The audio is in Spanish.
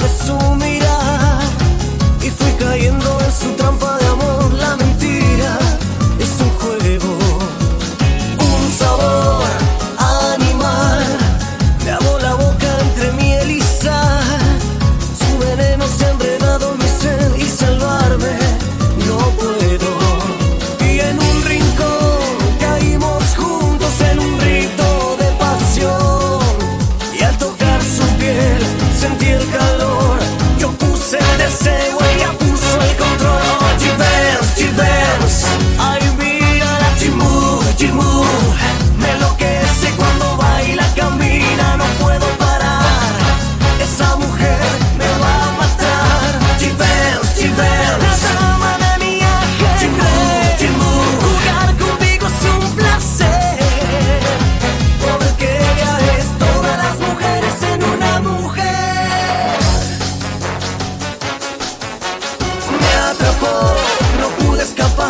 de su mirar y fui cayendo en su trampa de amor. La mentira es un juego, un sabor animal. Me hago la boca entre miel y sal. Su veneno se ha enredado en mi sed y salvarme no puedo. Y en un rincón caímos juntos en un rito de pasión. Y al tocar su piel sentí el calor. Yo puse el deseo, ella puso el control. Oh, G-Benz, ay mira la G-Move. Me enloquece cuando baila, camina, no puedo parar. Esa mujer me va a matar. G-Benz, la dama de mi ajedrez. Jugar contigo es un placer, porque ella es todas las mujeres en una mujer. Me atrapó, no pude escapar.